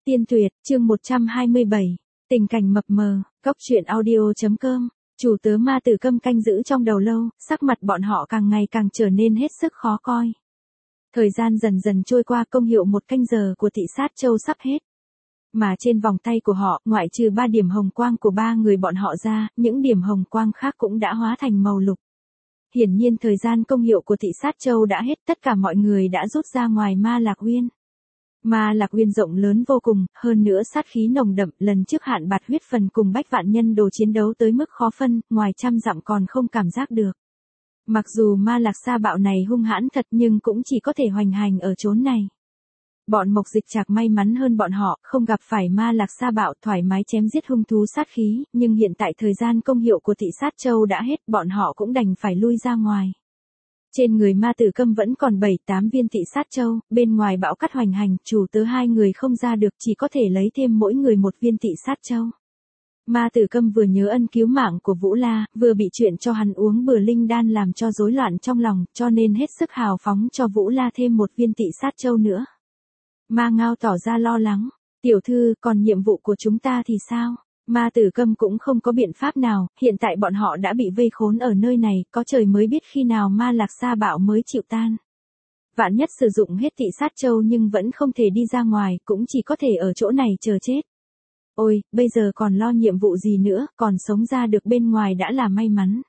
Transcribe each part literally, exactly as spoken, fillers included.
Tiên Tuyệt, chương một trăm hai mươi bảy, tình cảnh mập mờ, cốc truyện audio.com, chủ tớ Ma Tử Câm canh giữ trong đầu lâu, sắc mặt bọn họ càng ngày càng trở nên hết sức khó coi. Thời gian dần dần trôi qua, công hiệu một canh giờ của thị sát châu sắp hết. Mà trên vòng tay của họ, ngoại trừ ba điểm hồng quang của ba người bọn họ ra, những điểm hồng quang khác cũng đã hóa thành màu lục. Hiển nhiên thời gian công hiệu của thị sát châu đã hết, tất cả mọi người đã rút ra ngoài Ma Lạc Uyên. Ma Lạc Uyên rộng lớn vô cùng, hơn nữa sát khí nồng đậm, lần trước Hạn Bạt Huyết Phần cùng Bách Vạn Nhân Đồ chiến đấu tới mức khó phân, ngoài trăm dặm còn không cảm giác được. Mặc dù Ma Lạc Sa Bạo này hung hãn thật nhưng cũng chỉ có thể hoành hành ở chốn này. Bọn Mộc Dịch Trạc may mắn hơn bọn họ, không gặp phải Ma Lạc Sa Bạo, thoải mái chém giết hung thú sát khí, nhưng hiện tại thời gian công hiệu của thị sát châu đã hết, bọn họ cũng đành phải lui ra ngoài. Trên người Ma Tử Câm vẫn còn bảy tám viên thị sát châu, bên ngoài bão cát hoành hành, chủ tớ hai người không ra được, chỉ có thể lấy thêm mỗi người một viên thị sát châu. Ma Tử Câm vừa nhớ ân cứu mạng của Vũ La, vừa bị chuyện cho hắn uống bừa linh đan làm cho rối loạn trong lòng, cho nên hết sức hào phóng cho Vũ La thêm một viên thị sát châu nữa. Ma Ngao tỏ ra lo lắng, tiểu thư, còn nhiệm vụ của chúng ta thì sao? Ma Tử Câm cũng không có biện pháp nào, hiện tại bọn họ đã bị vây khốn ở nơi này, có trời mới biết khi nào Ma Lạc Sa Bạo mới chịu tan. Vạn nhất sử dụng hết thị sát châu nhưng vẫn không thể đi ra ngoài, cũng chỉ có thể ở chỗ này chờ chết. Ôi, bây giờ còn lo nhiệm vụ gì nữa, còn sống ra được bên ngoài đã là may mắn.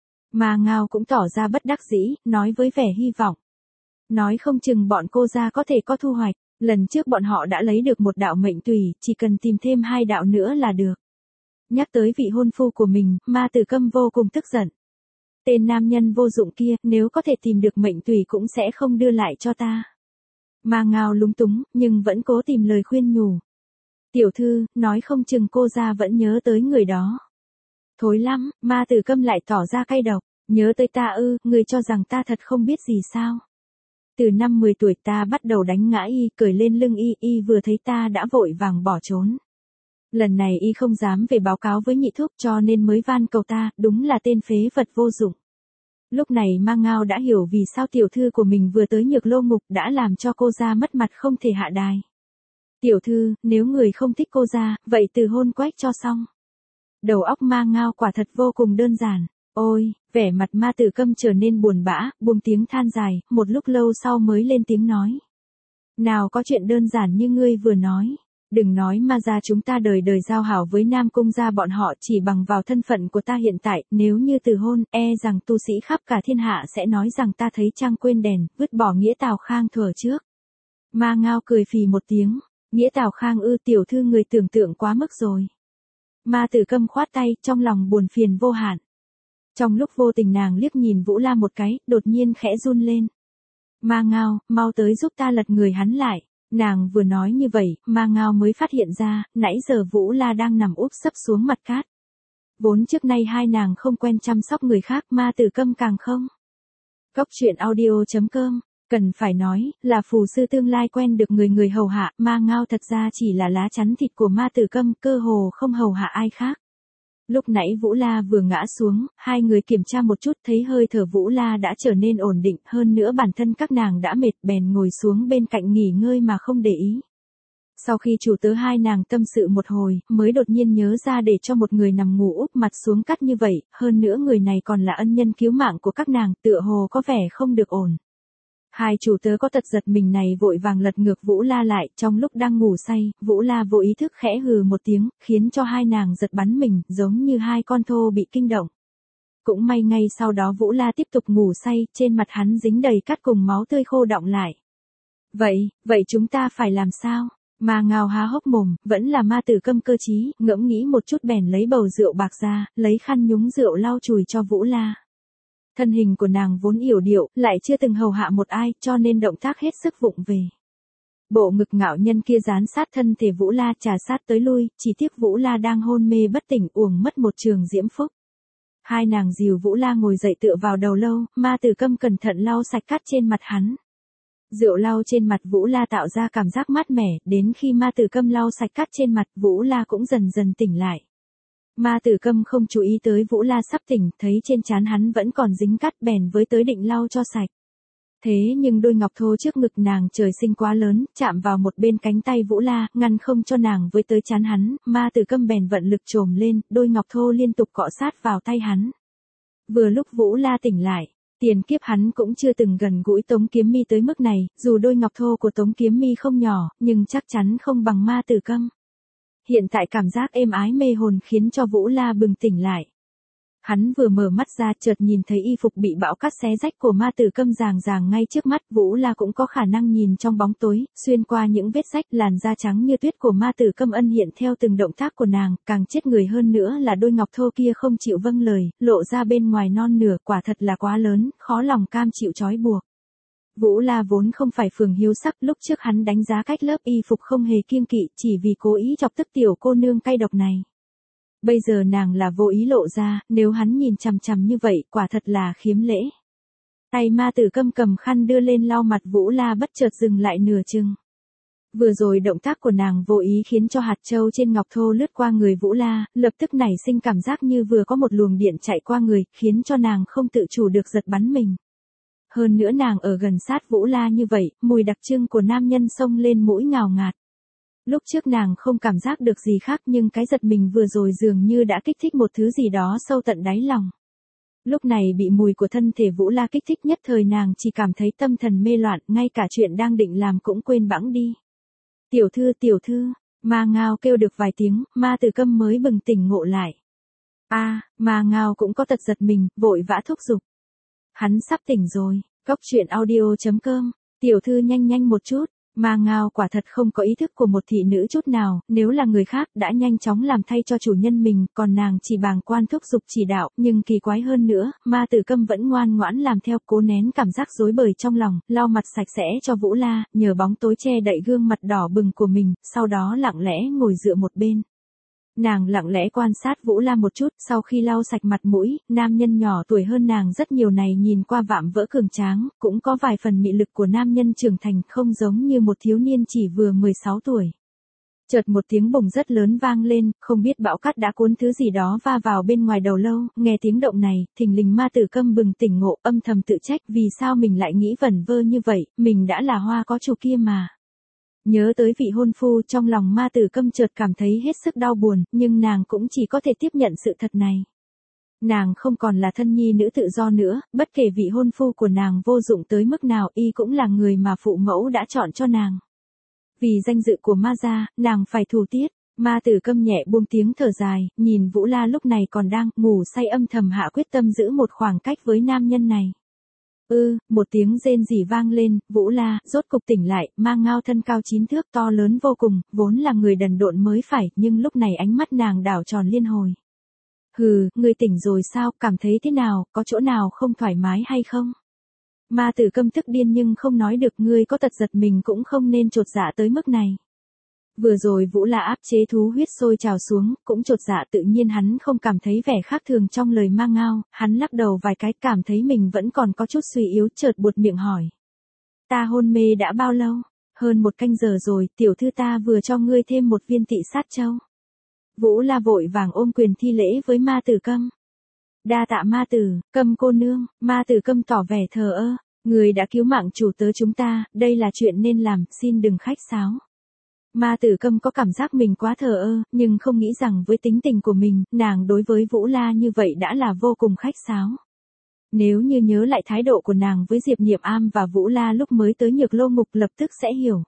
Ma Ngao cũng tỏ ra bất đắc dĩ, nói với vẻ hy vọng. Nói không chừng bọn cô ra có thể có thu hoạch, lần trước bọn họ đã lấy được một đạo mệnh tùy, chỉ cần tìm thêm hai đạo nữa là được. Nhắc tới vị hôn phu của mình, Ma Tử Câm vô cùng tức giận. Tên nam nhân vô dụng kia, nếu có thể tìm được mệnh tùy cũng sẽ không đưa lại cho ta. Ma Ngao lúng túng, nhưng vẫn cố tìm lời khuyên nhủ. Tiểu thư, nói không chừng cô ra vẫn nhớ tới người đó. Thối lắm, Ma Tử Câm lại tỏ ra cay độc, nhớ tới ta ư, người cho rằng ta thật không biết gì sao. Từ năm mười tuổi ta bắt đầu đánh ngã y, cởi lên lưng y, y vừa thấy ta đã vội vàng bỏ trốn. Lần này y không dám về báo cáo với nhị thúc cho nên mới van cầu ta, đúng là tên phế vật vô dụng. Lúc này Ma Ngao đã hiểu vì sao tiểu thư của mình vừa tới Nhược Lô Ngục đã làm cho cô ra mất mặt không thể hạ đài. Tiểu thư, nếu người không thích cô ra, vậy từ hôn quách cho xong. Đầu óc Ma Ngao quả thật vô cùng đơn giản. Ôi, vẻ mặt Ma Tử Câm trở nên buồn bã, buông tiếng than dài, một lúc lâu sau mới lên tiếng nói. Nào có chuyện đơn giản như ngươi vừa nói. Đừng nói Ma gia chúng ta đời đời giao hảo với Nam Cung gia bọn họ, chỉ bằng vào thân phận của ta hiện tại, nếu như từ hôn, e rằng tu sĩ khắp cả thiên hạ sẽ nói rằng ta thấy trăng quên đèn, vứt bỏ nghĩa Tào Khang thuở trước. Ma Ngao cười phì một tiếng, nghĩa Tào Khang ư, tiểu thư người tưởng tượng quá mức rồi. Ma Tử Câm khoát tay, trong lòng buồn phiền vô hạn. Trong lúc vô tình nàng liếc nhìn Vũ La một cái, đột nhiên khẽ run lên. Ma Ngao, mau tới giúp ta lật người hắn lại. Nàng vừa nói như vậy, Ma Ngao mới phát hiện ra, nãy giờ Vũ La đang nằm úp sấp xuống mặt cát. Vốn trước nay hai nàng không quen chăm sóc người khác, Ma Tử Câm càng không. Cốc truyện audio.com, cần phải nói, là phù sư tương lai quen được người người hầu hạ, Ma Ngao thật ra chỉ là lá chắn thịt của Ma Tử Câm, cơ hồ không hầu hạ ai khác. Lúc nãy Vũ La vừa ngã xuống, hai người kiểm tra một chút thấy hơi thở Vũ La đã trở nên ổn định, hơn nữa bản thân các nàng đã mệt bèn ngồi xuống bên cạnh nghỉ ngơi mà không để ý. Sau khi chủ tớ hai nàng tâm sự một hồi, mới đột nhiên nhớ ra để cho một người nằm ngủ úp mặt xuống cắt như vậy, hơn nữa người này còn là ân nhân cứu mạng của các nàng, tựa hồ có vẻ không được ổn. Hai chủ tớ có tật giật mình này vội vàng lật ngược Vũ La lại, trong lúc đang ngủ say, Vũ La vô ý thức khẽ hừ một tiếng, khiến cho hai nàng giật bắn mình, giống như hai con thô bị kinh động. Cũng may ngay sau đó Vũ La tiếp tục ngủ say, trên mặt hắn dính đầy cát cùng máu tươi khô đọng lại. Vậy, vậy chúng ta phải làm sao? Ma Ngao há hốc mồm, vẫn là Ma Tử Câm cơ trí, ngẫm nghĩ một chút bèn lấy bầu rượu bạc ra, lấy khăn nhúng rượu lau chùi cho Vũ La. Thân hình của nàng vốn yểu điệu, lại chưa từng hầu hạ một ai, cho nên động tác hết sức vụng về. Bộ ngực ngạo nhân kia dán sát thân thể Vũ La trà sát tới lui, chỉ tiếc Vũ La đang hôn mê bất tỉnh uổng mất một trường diễm phúc. Hai nàng dìu Vũ La ngồi dậy tựa vào đầu lâu, Ma Tử Câm cẩn thận lau sạch cát trên mặt hắn. Rượu lau trên mặt Vũ La tạo ra cảm giác mát mẻ, đến khi Ma Tử Câm lau sạch cát trên mặt, Vũ La cũng dần dần tỉnh lại. Ma Tử Câm không chú ý tới Vũ La sắp tỉnh, thấy trên trán hắn vẫn còn dính cát bèn với tới định lau cho sạch. Thế nhưng đôi ngọc thô trước ngực nàng trời sinh quá lớn, chạm vào một bên cánh tay Vũ La, ngăn không cho nàng với tới chán hắn, Ma Tử Câm bèn vận lực trồm lên, đôi ngọc thô liên tục cọ sát vào tay hắn. Vừa lúc Vũ La tỉnh lại, tiền kiếp hắn cũng chưa từng gần gũi Tống Kiếm Mi tới mức này, dù đôi ngọc thô của Tống Kiếm Mi không nhỏ, nhưng chắc chắn không bằng Ma Tử Câm. Hiện tại cảm giác êm ái mê hồn khiến cho Vũ La bừng tỉnh lại. Hắn vừa mở mắt ra chợt nhìn thấy y phục bị bão cát xé rách của Ma Tử Câm ràng ràng ngay trước mắt. Vũ La cũng có khả năng nhìn trong bóng tối, xuyên qua những vết rách. Làn da trắng như tuyết của Ma Tử Câm ân hiện theo từng động tác của nàng, càng chết người hơn nữa là đôi ngọc thô kia không chịu vâng lời, lộ ra bên ngoài non nửa, quả thật là quá lớn, khó lòng cam chịu trói buộc. Vũ La vốn không phải phường hiếu sắc, lúc trước hắn đánh giá cách lớp y phục không hề kiêng kỵ, chỉ vì cố ý chọc tức tiểu cô nương cay độc này. Bây giờ nàng là vô ý lộ ra, nếu hắn nhìn chằm chằm như vậy, quả thật là khiếm lễ. Tay Ma Tử Câm cầm khăn đưa lên lau mặt Vũ La bất chợt dừng lại nửa chừng. Vừa rồi động tác của nàng vô ý khiến cho hạt châu trên ngọc thô lướt qua người Vũ La, lập tức nảy sinh cảm giác như vừa có một luồng điện chạy qua người, khiến cho nàng không tự chủ được giật bắn mình. Hơn nữa nàng ở gần sát Vũ La như vậy, mùi đặc trưng của nam nhân xông lên mũi ngào ngạt. Lúc trước nàng không cảm giác được gì khác nhưng cái giật mình vừa rồi dường như đã kích thích một thứ gì đó sâu tận đáy lòng. Lúc này bị mùi của thân thể Vũ La kích thích nhất thời nàng chỉ cảm thấy tâm thần mê loạn, ngay cả chuyện đang định làm cũng quên bẵng đi. Tiểu thư, tiểu thư, Ma Ngao kêu được vài tiếng, Ma Tử Câm mới bừng tỉnh ngộ lại. A, à, Ma Ngao cũng có tật giật mình, vội vã thúc giục. Hắn sắp tỉnh rồi, Cốc truyện audio chấm com, tiểu thư nhanh nhanh một chút. Ma Ngao quả thật không có ý thức của một thị nữ chút nào, nếu là người khác đã nhanh chóng làm thay cho chủ nhân mình, còn nàng chỉ bàng quan thúc giục chỉ đạo, nhưng kỳ quái hơn nữa, Ma Tử Câm vẫn ngoan ngoãn làm theo, cố nén cảm giác rối bời trong lòng, lau mặt sạch sẽ cho Vũ La, nhờ bóng tối che đậy gương mặt đỏ bừng của mình, sau đó lặng lẽ ngồi dựa một bên. Nàng lặng lẽ quan sát Vũ La một chút, sau khi lau sạch mặt mũi, nam nhân nhỏ tuổi hơn nàng rất nhiều này nhìn qua vạm vỡ cường tráng, cũng có vài phần mị lực của nam nhân trưởng thành, không giống như một thiếu niên chỉ vừa mười sáu tuổi. Chợt một tiếng bùng rất lớn vang lên, không biết bão cát đã cuốn thứ gì đó va vào bên ngoài đầu lâu, nghe tiếng động này, thình lình Ma Tử Câm bừng tỉnh ngộ, âm thầm tự trách vì sao mình lại nghĩ vẩn vơ như vậy, mình đã là hoa có chủ kia mà. Nhớ tới vị hôn phu, trong lòng Ma Tử Câm chợt cảm thấy hết sức đau buồn, nhưng nàng cũng chỉ có thể tiếp nhận sự thật này. Nàng không còn là thân nhi nữ tự do nữa, bất kể vị hôn phu của nàng vô dụng tới mức nào, y cũng là người mà phụ mẫu đã chọn cho nàng. Vì danh dự của Ma gia, nàng phải thủ tiết. Ma Tử Câm nhẹ buông tiếng thở dài, nhìn Vũ La lúc này còn đang ngủ say âm thầm hạ quyết tâm giữ một khoảng cách với nam nhân này. Ư, ừ, một tiếng rên rỉ vang lên, Vũ La rốt cục tỉnh lại, Ma Ngao thân cao chín thước to lớn vô cùng, vốn là người đần độn mới phải, nhưng lúc này ánh mắt nàng đảo tròn liên hồi. Hừ, ngươi tỉnh rồi sao, cảm thấy thế nào, có chỗ nào không thoải mái hay không? Ma Tử Câm tức điên nhưng không nói được, ngươi có tật giật mình cũng không nên chột dạ tới mức này. Vừa rồi Vũ La áp chế thú huyết sôi trào xuống, cũng chột dạ, tự nhiên hắn không cảm thấy vẻ khác thường trong lời Ma Ngao, hắn lắc đầu vài cái cảm thấy mình vẫn còn có chút suy yếu, chợt buột miệng hỏi. Ta hôn mê đã bao lâu? Hơn một canh giờ rồi, tiểu thư ta vừa cho ngươi thêm một viên tị sát châu. Vũ La vội vàng ôm quyền thi lễ với Ma Tử Câm. Đa tạ Ma Tử Câm cô nương. Ma Tử Câm tỏ vẻ thờ ơ, người đã cứu mạng chủ tớ chúng ta, đây là chuyện nên làm, xin đừng khách sáo. Ma Tử Câm có cảm giác mình quá thờ ơ, nhưng không nghĩ rằng với tính tình của mình, nàng đối với Vũ La như vậy đã là vô cùng khách sáo. Nếu như nhớ lại thái độ của nàng với Diệp Niệm Am và Vũ La lúc mới tới Nhược Lô Ngục lập tức sẽ hiểu.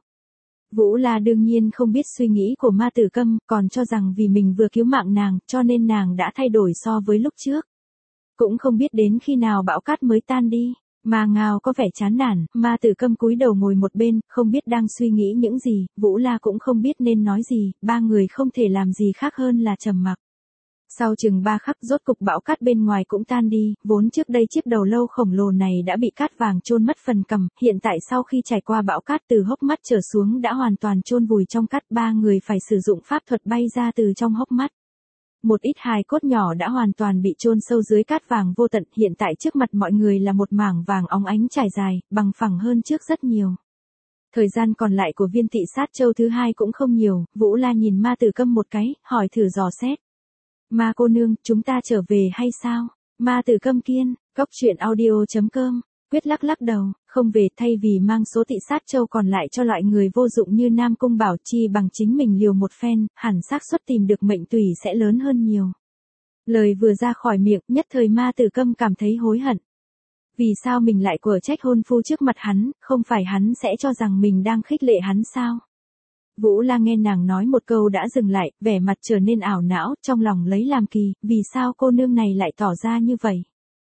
Vũ La đương nhiên không biết suy nghĩ của Ma Tử Câm, còn cho rằng vì mình vừa cứu mạng nàng, cho nên nàng đã thay đổi so với lúc trước. Cũng không biết đến khi nào bão cát mới tan đi. Ma Ngao có vẻ chán nản, Ma Tử Câm cúi đầu ngồi một bên, không biết đang suy nghĩ những gì, Vũ La cũng không biết nên nói gì, ba người không thể làm gì khác hơn là trầm mặc. Sau chừng ba khắc rốt cục bão cát bên ngoài cũng tan đi, vốn trước đây chiếc đầu lâu khổng lồ này đã bị cát vàng chôn mất phần cằm, hiện tại sau khi trải qua bão cát từ hốc mắt trở xuống đã hoàn toàn chôn vùi trong cát, ba người phải sử dụng pháp thuật bay ra từ trong hốc mắt. Một ít hài cốt nhỏ đã hoàn toàn bị chôn sâu dưới cát vàng vô tận, hiện tại trước mặt mọi người là một mảng vàng óng ánh trải dài, bằng phẳng hơn trước rất nhiều. Thời gian còn lại của viên tị sát châu thứ hai cũng không nhiều, Vũ La nhìn Ma Tử Câm một cái, hỏi thử dò xét. Ma cô nương, chúng ta trở về hay sao? Ma Tử Câm kiên, Cốc truyện audio chấm com Quyết lắc lắc đầu, không về, thay vì mang số thị sát châu còn lại cho loại người vô dụng như Nam Cung Bảo chi bằng chính mình liều một phen, hẳn xác suất tìm được mệnh tùy sẽ lớn hơn nhiều. Lời vừa ra khỏi miệng, nhất thời Ma Tử Câm cảm thấy hối hận. Vì sao mình lại quở trách hôn phu trước mặt hắn, không phải hắn sẽ cho rằng mình đang khích lệ hắn sao? Vũ La nghe nàng nói một câu đã dừng lại, vẻ mặt trở nên ảo não, trong lòng lấy làm kỳ, vì sao cô nương này lại tỏ ra như vậy?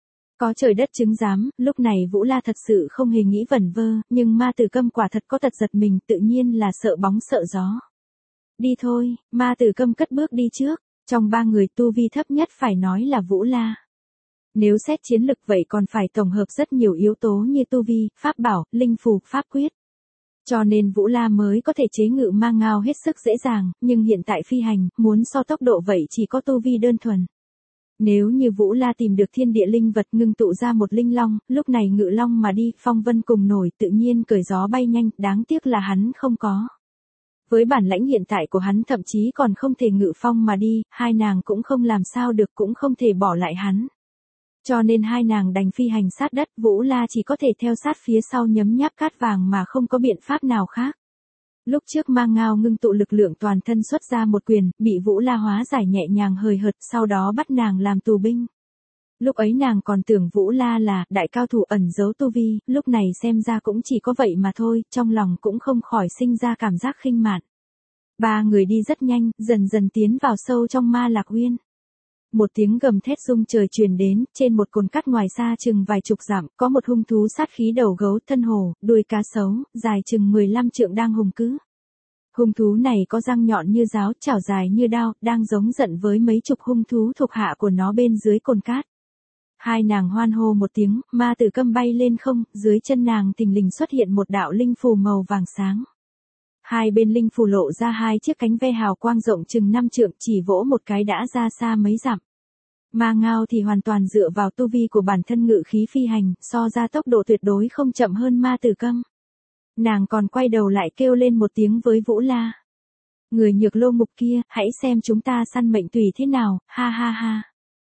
Có trời đất chứng giám, lúc này Vũ La thật sự không hề nghĩ vẩn vơ, nhưng Ma Tử Câm quả thật có tật giật mình, tự nhiên là sợ bóng sợ gió. Đi thôi, Ma Tử Câm cất bước đi trước, trong ba người tu vi thấp nhất phải nói là Vũ La. Nếu xét chiến lực vậy còn phải tổng hợp rất nhiều yếu tố như tu vi, pháp bảo, linh phù, pháp quyết. Cho nên Vũ La mới có thể chế ngự Ma Ngao hết sức dễ dàng, nhưng hiện tại phi hành, muốn so tốc độ vậy chỉ có tu vi đơn thuần. Nếu như Vũ La tìm được thiên địa linh vật ngưng tụ ra một linh long, lúc này ngự long mà đi, phong vân cùng nổi, tự nhiên cởi gió bay nhanh, đáng tiếc là hắn không có. Với bản lãnh hiện tại của hắn thậm chí còn không thể ngự phong mà đi, hai nàng cũng không làm sao được, cũng không thể bỏ lại hắn. Cho nên hai nàng đành phi hành sát đất, Vũ La chỉ có thể theo sát phía sau nhấm nháp cát vàng mà không có biện pháp nào khác. Lúc trước Ma Ngao ngưng tụ lực lượng toàn thân xuất ra một quyền, bị Vũ La hóa giải nhẹ nhàng hời hợt, sau đó bắt nàng làm tù binh. Lúc ấy nàng còn tưởng Vũ La là đại cao thủ ẩn giấu tu vi, lúc này xem ra cũng chỉ có vậy mà thôi, trong lòng cũng không khỏi sinh ra cảm giác khinh mạn. Ba người đi rất nhanh, dần dần tiến vào sâu trong Ma Lạc Uyên. Một tiếng gầm thét rung trời truyền đến, trên một cồn cát ngoài xa chừng vài chục dặm, có một hung thú sát khí đầu gấu, thân hổ, đuôi cá sấu, dài chừng mười lăm trượng đang hùng cứ. Hung thú này có răng nhọn như giáo, chảo dài như đao, đang giống giận với mấy chục hung thú thuộc hạ của nó bên dưới cồn cát. Hai nàng hoan hô một tiếng, Ma Tử Câm bay lên không, dưới chân nàng thình lình xuất hiện một đạo linh phù màu vàng sáng. Hai bên linh phù lộ ra hai chiếc cánh ve hào quang rộng chừng năm trượng, chỉ vỗ một cái đã ra xa mấy dặm. Ma Ngao thì hoàn toàn dựa vào tu vi của bản thân ngự khí phi hành, so ra tốc độ tuyệt đối không chậm hơn Ma Tử Câm. Nàng còn quay đầu lại kêu lên một tiếng với Vũ La. Người nhược lô mục kia, hãy xem chúng ta săn mệnh tùy thế nào, ha ha ha.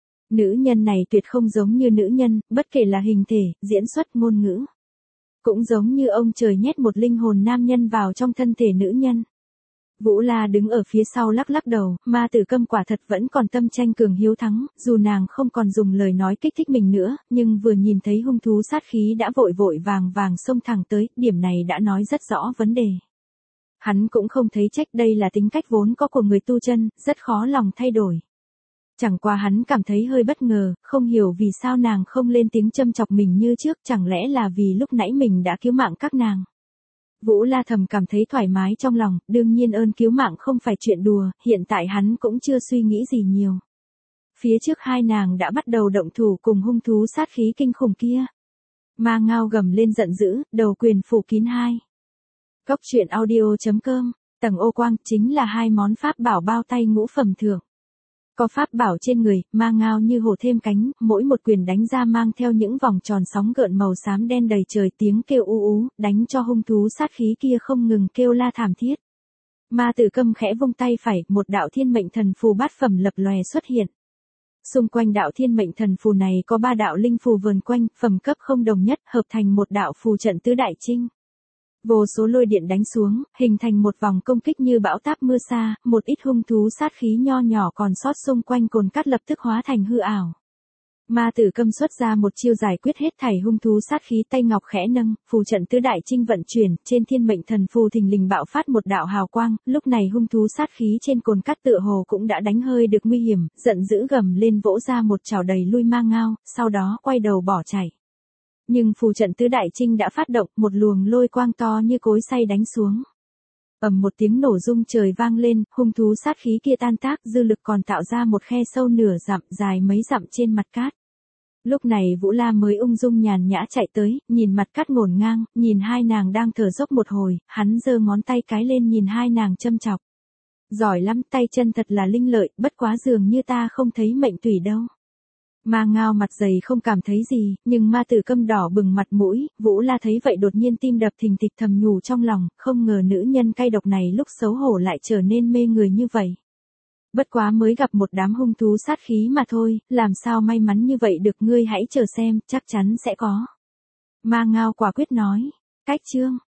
Nữ nhân này tuyệt không giống như nữ nhân, bất kể là hình thể, diễn xuất, ngôn ngữ. Cũng giống như ông trời nhét một linh hồn nam nhân vào trong thân thể nữ nhân. Vũ La đứng ở phía sau lắc lắc đầu, Ma Tử Câm quả thật vẫn còn tâm tranh cường hiếu thắng, dù nàng không còn dùng lời nói kích thích mình nữa, nhưng vừa nhìn thấy hung thú sát khí đã vội vội vàng vàng xông thẳng tới, điểm này đã nói rất rõ vấn đề. Hắn cũng không thấy trách, đây là tính cách vốn có của người tu chân, rất khó lòng thay đổi. Chẳng qua hắn cảm thấy hơi bất ngờ, không hiểu vì sao nàng không lên tiếng châm chọc mình như trước, chẳng lẽ là vì lúc nãy mình đã cứu mạng các nàng. Vũ La thầm cảm thấy thoải mái trong lòng, đương nhiên ơn cứu mạng không phải chuyện đùa, hiện tại hắn cũng chưa suy nghĩ gì nhiều. Phía trước hai nàng đã bắt đầu động thủ cùng hung thú sát khí kinh khủng kia. Ma Ngao gầm lên giận dữ, đầu quyền phủ kín hai. Cốc truyện audio chấm com, tầng ô quang chính là hai món pháp bảo bao tay ngũ phẩm thượng. Có pháp bảo trên người, Ma Ngao như hổ thêm cánh, mỗi một quyền đánh ra mang theo những vòng tròn sóng gợn màu xám đen đầy trời, tiếng kêu u ú, đánh cho hung thú sát khí kia không ngừng kêu la thảm thiết. Ma Tử Câm khẽ vung tay phải, một đạo thiên mệnh thần phù bát phẩm lập lòe xuất hiện. Xung quanh đạo thiên mệnh thần phù này có ba đạo linh phù vờn quanh, phẩm cấp không đồng nhất, hợp thành một đạo phù trận tứ đại trinh. Vô số lôi điện đánh xuống, hình thành một vòng công kích như bão táp mưa sa, một ít hung thú sát khí nho nhỏ còn sót xung quanh cồn cát lập tức hóa thành hư ảo. Ma Tử Câm xuất ra một chiêu giải quyết hết thảy hung thú sát khí, tay ngọc khẽ nâng, phù trận tứ đại trinh vận chuyển, trên thiên mệnh thần phù thình lình bạo phát một đạo hào quang, lúc này hung thú sát khí trên cồn cát tựa hồ cũng đã đánh hơi được nguy hiểm, giận dữ gầm lên vỗ ra một chảo đầy lui Ma Ngao, sau đó quay đầu bỏ chạy. Nhưng phù trận tứ đại trinh đã phát động, một luồng lôi quang to như cối xay đánh xuống. Ầm một tiếng nổ rung trời vang lên, hung thú sát khí kia tan tác, dư lực còn tạo ra một khe sâu nửa dặm, dài mấy dặm trên mặt cát. Lúc này Vũ La mới ung dung nhàn nhã chạy tới, nhìn mặt cát ngổn ngang, nhìn hai nàng đang thở dốc một hồi, hắn giơ ngón tay cái lên nhìn hai nàng châm chọc. Giỏi lắm, tay chân thật là linh lợi, bất quá dường như ta không thấy mệnh tùy đâu. Ma Ngao mặt dày không cảm thấy gì, nhưng Ma Tử Câm đỏ bừng mặt mũi, Vũ La thấy vậy đột nhiên tim đập thình thịch, thầm nhủ trong lòng, không ngờ nữ nhân cay độc này lúc xấu hổ lại trở nên mê người như vậy. Bất quá mới gặp một đám hung thú sát khí mà thôi, làm sao may mắn như vậy được, ngươi hãy chờ xem, chắc chắn sẽ có. Ma Ngao quả quyết nói. Cách chương.